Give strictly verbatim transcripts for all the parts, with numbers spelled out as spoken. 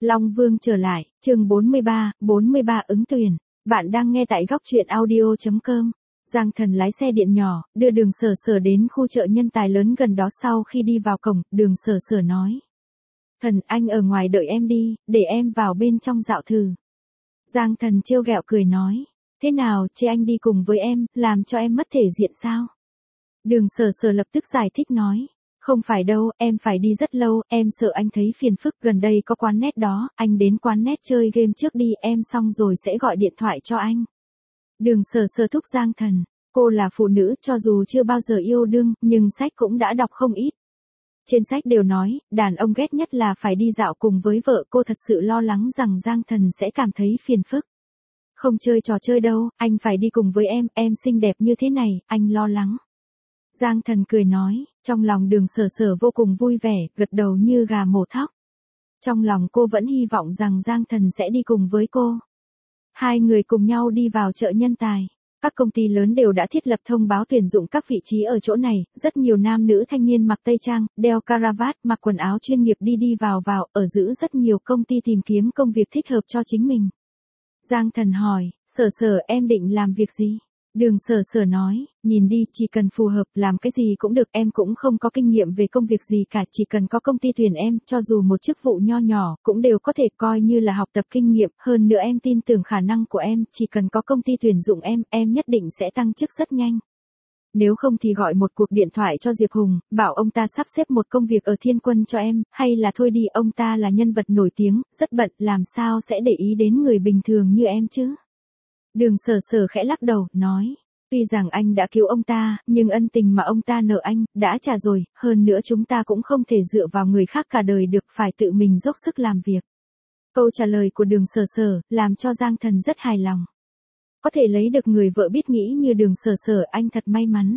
Long Vương trở lại, chương bốn mươi ba, bốn mươi ba ứng tuyển. Bạn đang nghe tại góc truyện audio chấm com. Giang Thần lái xe điện nhỏ, đưa Đường Sở Sở đến khu chợ nhân tài lớn gần đó. Sau khi đi vào cổng, Đường Sở Sở nói: Thần, anh ở ngoài đợi em đi, để em vào bên trong dạo thử. Giang Thần trêu ghẹo cười nói: Thế nào, chê anh đi cùng với em, làm cho em mất thể diện sao? Đường Sở Sở lập tức giải thích nói: Không phải đâu, em phải đi rất lâu, em sợ anh thấy phiền phức, gần đây có quán net đó, anh đến quán net chơi game trước đi, em xong rồi sẽ gọi điện thoại cho anh. Đường Sở Sở thúc Giang Thần, cô là phụ nữ, cho dù chưa bao giờ yêu đương, nhưng sách cũng đã đọc không ít. Trên sách đều nói, đàn ông ghét nhất là phải đi dạo cùng với vợ, cô thật sự lo lắng rằng Giang Thần sẽ cảm thấy phiền phức. Không chơi trò chơi đâu, anh phải đi cùng với em, em xinh đẹp như thế này, anh lo lắng. Giang Thần cười nói, trong lòng Đường Sở Sở vô cùng vui vẻ, gật đầu như gà mổ thóc. Trong lòng cô vẫn hy vọng rằng Giang Thần sẽ đi cùng với cô. Hai người cùng nhau đi vào chợ nhân tài. Các công ty lớn đều đã thiết lập thông báo tuyển dụng các vị trí ở chỗ này, rất nhiều nam nữ thanh niên mặc tây trang, đeo caravat, mặc quần áo chuyên nghiệp đi đi vào vào, ở giữa rất nhiều công ty tìm kiếm công việc thích hợp cho chính mình. Giang Thần hỏi, Sở Sở em định làm việc gì? Đường Sở Sở nói, nhìn đi, chỉ cần phù hợp, làm cái gì cũng được, em cũng không có kinh nghiệm về công việc gì cả, chỉ cần có công ty tuyển em, cho dù một chức vụ nho nhỏ, cũng đều có thể coi như là học tập kinh nghiệm, hơn nữa em tin tưởng khả năng của em, chỉ cần có công ty tuyển dụng em, em nhất định sẽ tăng chức rất nhanh. Nếu không thì gọi một cuộc điện thoại cho Diệp Hùng, bảo ông ta sắp xếp một công việc ở Thiên Quân cho em, hay là thôi đi, ông ta là nhân vật nổi tiếng, rất bận, làm sao sẽ để ý đến người bình thường như em chứ? Đường Sở Sở khẽ lắc đầu, nói, tuy rằng anh đã cứu ông ta, nhưng ân tình mà ông ta nợ anh, đã trả rồi, hơn nữa chúng ta cũng không thể dựa vào người khác cả đời được, phải tự mình dốc sức làm việc. Câu trả lời của Đường Sở Sở, làm cho Giang Thần rất hài lòng. Có thể lấy được người vợ biết nghĩ như Đường Sở Sở, anh thật may mắn.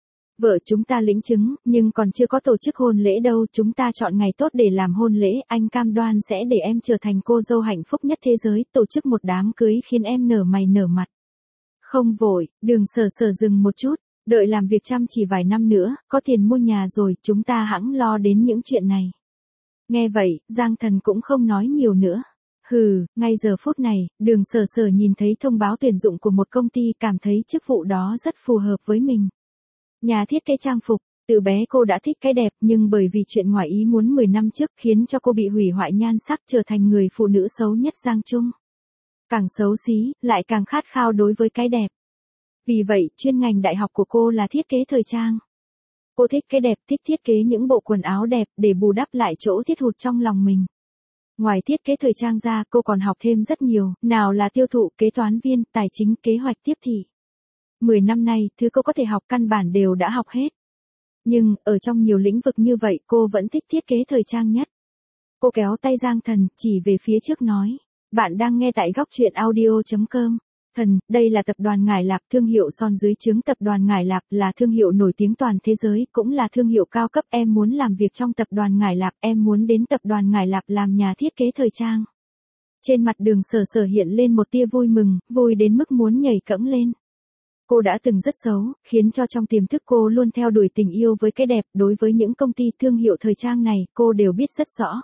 Vợ chúng ta lĩnh chứng, nhưng còn chưa có tổ chức hôn lễ đâu, chúng ta chọn ngày tốt để làm hôn lễ, anh cam đoan sẽ để em trở thành cô dâu hạnh phúc nhất thế giới, tổ chức một đám cưới khiến em nở mày nở mặt. Không vội, Đường Sở Sở dừng một chút, đợi làm việc chăm chỉ vài năm nữa, có tiền mua nhà rồi, chúng ta hẵng lo đến những chuyện này. Nghe vậy, Giang Thần cũng không nói nhiều nữa. Hừ, ngay giờ phút này, Đường Sở Sở nhìn thấy thông báo tuyển dụng của một công ty, cảm thấy chức vụ đó rất phù hợp với mình. Nhà thiết kế trang phục, từ bé cô đã thích cái đẹp, nhưng bởi vì chuyện ngoài ý muốn mười năm trước khiến cho cô bị hủy hoại nhan sắc, trở thành người phụ nữ xấu nhất Giang Trung. Càng xấu xí, lại càng khát khao đối với cái đẹp. Vì vậy, chuyên ngành đại học của cô là thiết kế thời trang. Cô thích cái đẹp, thích thiết kế những bộ quần áo đẹp để bù đắp lại chỗ thiết hụt trong lòng mình. Ngoài thiết kế thời trang ra, cô còn học thêm rất nhiều, nào là tiêu thụ, kế toán viên, tài chính, kế hoạch tiếp thị. Mười năm nay, thứ cô có thể học căn bản đều đã học hết. Nhưng, ở trong nhiều lĩnh vực như vậy, cô vẫn thích thiết kế thời trang nhất. Cô kéo tay Giang Thần, chỉ về phía trước nói. Bạn đang nghe tại góc truyện audio chấm com. Thần, đây là tập đoàn Ngải Lạp, thương hiệu son dưới trướng tập đoàn Ngải Lạp, là thương hiệu nổi tiếng toàn thế giới, cũng là thương hiệu cao cấp, em muốn làm việc trong tập đoàn Ngải Lạp, em muốn đến tập đoàn Ngải Lạp làm nhà thiết kế thời trang. Trên mặt Đường Sở Sở hiện lên một tia vui mừng, vui đến mức muốn nhảy cẫng lên. Cô đã từng rất xấu, khiến cho trong tiềm thức cô luôn theo đuổi tình yêu với cái đẹp, đối với những công ty thương hiệu thời trang này, cô đều biết rất rõ.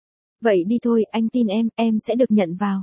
Vậy đi thôi, anh tin em, em sẽ được nhận vào.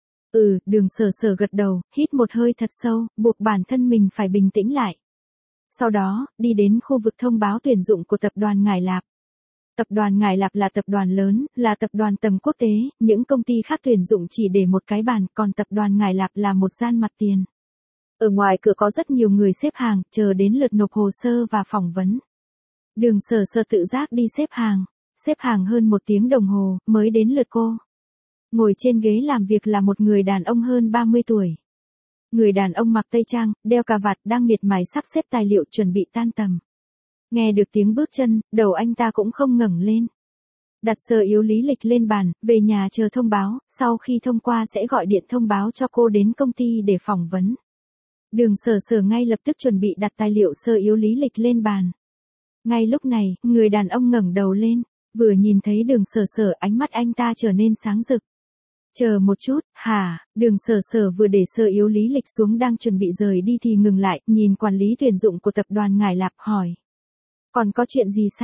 Ừ, Đường Sở Sở gật đầu, hít một hơi thật sâu, buộc bản thân mình phải bình tĩnh lại. Sau đó, đi đến khu vực thông báo tuyển dụng của tập đoàn Ngải Lạp. Tập đoàn Ngải Lạp là tập đoàn lớn, là tập đoàn tầm quốc tế, những công ty khác tuyển dụng chỉ để một cái bàn, còn tập đoàn Ngải Lạp là một gian mặt tiền. Ở ngoài cửa có rất nhiều người xếp hàng, chờ đến lượt nộp hồ sơ và phỏng vấn. Đường Sở Sở tự giác đi xếp hàng, xếp hàng hơn một tiếng đồng hồ, mới đến lượt cô. Ngồi trên ghế làm việc là một người đàn ông hơn ba mươi tuổi. Người đàn ông mặc tây trang, đeo cà vạt, đang miệt mài sắp xếp tài liệu chuẩn bị tan tầm. Nghe được tiếng bước chân, đầu anh ta cũng không ngẩng lên. Đặt sơ yếu lý lịch lên bàn, về nhà chờ thông báo, sau khi thông qua sẽ gọi điện thông báo cho cô đến công ty để phỏng vấn. Đường Sở Sở ngay lập tức chuẩn bị đặt tài liệu sơ yếu lý lịch lên bàn. Ngay lúc này, người đàn ông ngẩng đầu lên, vừa nhìn thấy Đường Sở Sở, ánh mắt anh ta trở nên sáng rực. Chờ một chút, hả? Đường Sở Sở vừa để sơ yếu lý lịch xuống đang chuẩn bị rời đi thì ngừng lại, nhìn quản lý tuyển dụng của tập đoàn Ngải Lạp hỏi. Còn có chuyện gì sao?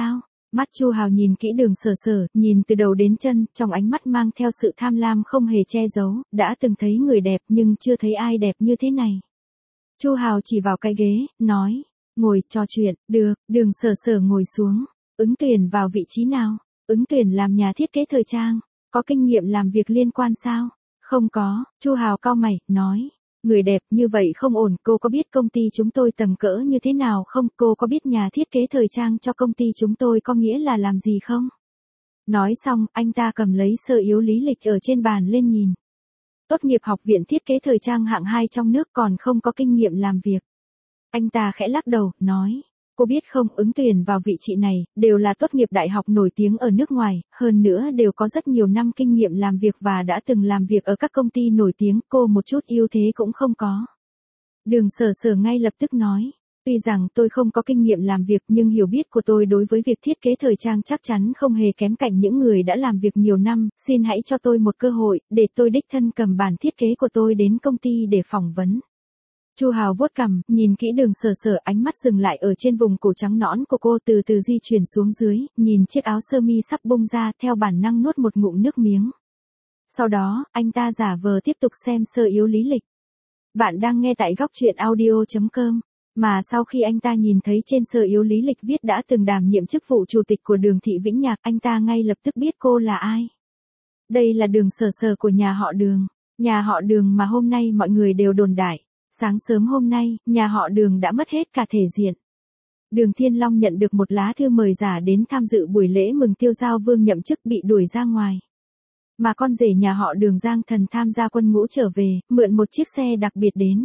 Mắt Chu Hào nhìn kỹ Đường Sở Sở, nhìn từ đầu đến chân, trong ánh mắt mang theo sự tham lam không hề che giấu, đã từng thấy người đẹp nhưng chưa thấy ai đẹp như thế này. Chu Hào chỉ vào cái ghế, nói, ngồi trò chuyện, được, Đường Sở Sở ngồi xuống, ứng tuyển vào vị trí nào? Ứng tuyển làm nhà thiết kế thời trang, có kinh nghiệm làm việc liên quan sao? Không có, Chu Hào cau mày, nói. Người đẹp như vậy không ổn, cô có biết công ty chúng tôi tầm cỡ như thế nào không? Cô có biết nhà thiết kế thời trang cho công ty chúng tôi có nghĩa là làm gì không? Nói xong, anh ta cầm lấy sơ yếu lý lịch ở trên bàn lên nhìn. Tốt nghiệp học viện thiết kế thời trang hạng hai trong nước còn không có kinh nghiệm làm việc. Anh ta khẽ lắc đầu, nói. Cô biết không, ứng tuyển vào vị trí này, đều là tốt nghiệp đại học nổi tiếng ở nước ngoài, hơn nữa đều có rất nhiều năm kinh nghiệm làm việc và đã từng làm việc ở các công ty nổi tiếng, cô một chút ưu thế cũng không có. Đường Sở Sở ngay lập tức nói, tuy rằng tôi không có kinh nghiệm làm việc nhưng hiểu biết của tôi đối với việc thiết kế thời trang chắc chắn không hề kém cạnh những người đã làm việc nhiều năm, xin hãy cho tôi một cơ hội, để tôi đích thân cầm bản thiết kế của tôi đến công ty để phỏng vấn. Chu Hào vuốt cằm, nhìn kỹ Đường Sở Sở, ánh mắt dừng lại ở trên vùng cổ trắng nõn của cô, từ từ di chuyển xuống dưới, nhìn chiếc áo sơ mi sắp bung ra, theo bản năng nuốt một ngụm nước miếng. Sau đó, anh ta giả vờ tiếp tục xem sơ yếu lý lịch. Bạn đang nghe tại góc truyện audio chấm com, mà sau khi anh ta nhìn thấy trên sơ yếu lý lịch viết đã từng đảm nhiệm chức vụ chủ tịch của Đường thị Vĩnh Nhạc, anh ta ngay lập tức biết cô là ai. Đây là Đường Sở Sở của nhà họ Đường, nhà họ Đường mà hôm nay mọi người đều đồn đại. Sáng sớm hôm nay, nhà họ Đường đã mất hết cả thể diện. Đường Thiên Long nhận được một lá thư mời giả đến tham dự buổi lễ mừng Tiêu Giao Vương nhậm chức bị đuổi ra ngoài. Mà con rể nhà họ Đường Giang Thần tham gia quân ngũ trở về, mượn một chiếc xe đặc biệt đến.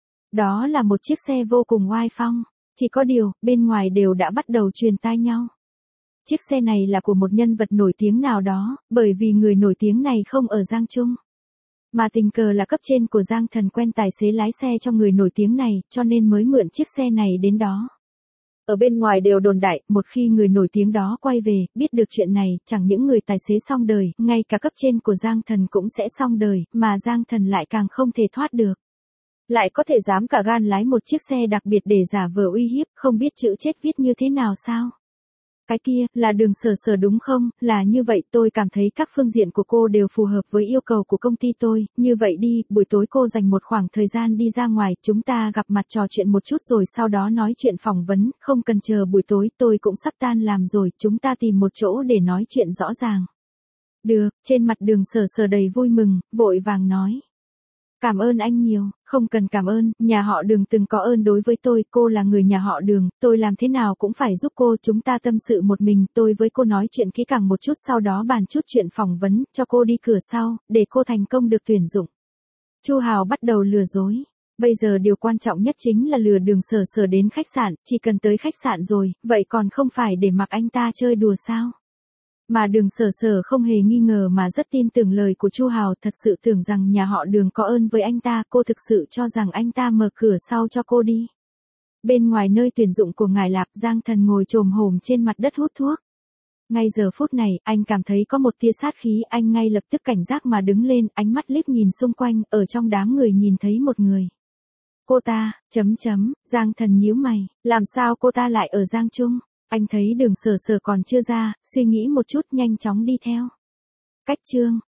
Đó là một chiếc xe vô cùng oai phong, chỉ có điều, bên ngoài đều đã bắt đầu truyền tai nhau. Chiếc xe này là của một nhân vật nổi tiếng nào đó, bởi vì người nổi tiếng này không ở Giang Trung. Mà tình cờ là cấp trên của Giang Thần quen tài xế lái xe cho người nổi tiếng này, cho nên mới mượn chiếc xe này đến đó. Ở bên ngoài đều đồn đại, một khi người nổi tiếng đó quay về, biết được chuyện này, chẳng những người tài xế xong đời, ngay cả cấp trên của Giang Thần cũng sẽ xong đời, mà Giang Thần lại càng không thể thoát được. Lại có thể dám cả gan lái một chiếc xe đặc biệt để giả vờ uy hiếp, không biết chữ chết viết như thế nào sao? Cái kia, là Đường Sở Sở đúng không? Là như vậy, tôi cảm thấy các phương diện của cô đều phù hợp với yêu cầu của công ty tôi, như vậy đi, buổi tối cô dành một khoảng thời gian đi ra ngoài, chúng ta gặp mặt trò chuyện một chút rồi sau đó nói chuyện phỏng vấn, không cần chờ buổi tối, tôi cũng sắp tan làm rồi, chúng ta tìm một chỗ để nói chuyện rõ ràng. Được, trên mặt Đường Sở Sở đầy vui mừng, vội vàng nói. Cảm ơn anh nhiều, không cần cảm ơn, nhà họ Đường từng có ơn đối với tôi, cô là người nhà họ Đường, tôi làm thế nào cũng phải giúp cô, chúng ta tâm sự một mình, tôi với cô nói chuyện kỹ càng một chút sau đó bàn chút chuyện phỏng vấn, cho cô đi cửa sau, để cô thành công được tuyển dụng. Chu Hào bắt đầu lừa dối. Bây giờ điều quan trọng nhất chính là lừa Đường Sở Sở đến khách sạn, chỉ cần tới khách sạn rồi, vậy còn không phải để mặc anh ta chơi đùa sao? Mà Đường Sở Sở không hề nghi ngờ mà rất tin tưởng lời của Chu Hào, thật sự tưởng rằng nhà họ Đường có ơn với anh ta, cô thực sự cho rằng anh ta mở cửa sau cho cô đi. Bên ngoài nơi tuyển dụng của ngài Lạp, Giang Thần ngồi chồm hổm trên mặt đất hút thuốc. Ngay giờ phút này, anh cảm thấy có một tia sát khí, anh ngay lập tức cảnh giác mà đứng lên, ánh mắt liếc nhìn xung quanh, ở trong đám người nhìn thấy một người. Cô ta, chấm chấm, Giang Thần nhíu mày, làm sao cô ta lại ở Giang Trung? Anh thấy Đường Sở Sở còn chưa ra, suy nghĩ một chút nhanh chóng đi theo. Cách chương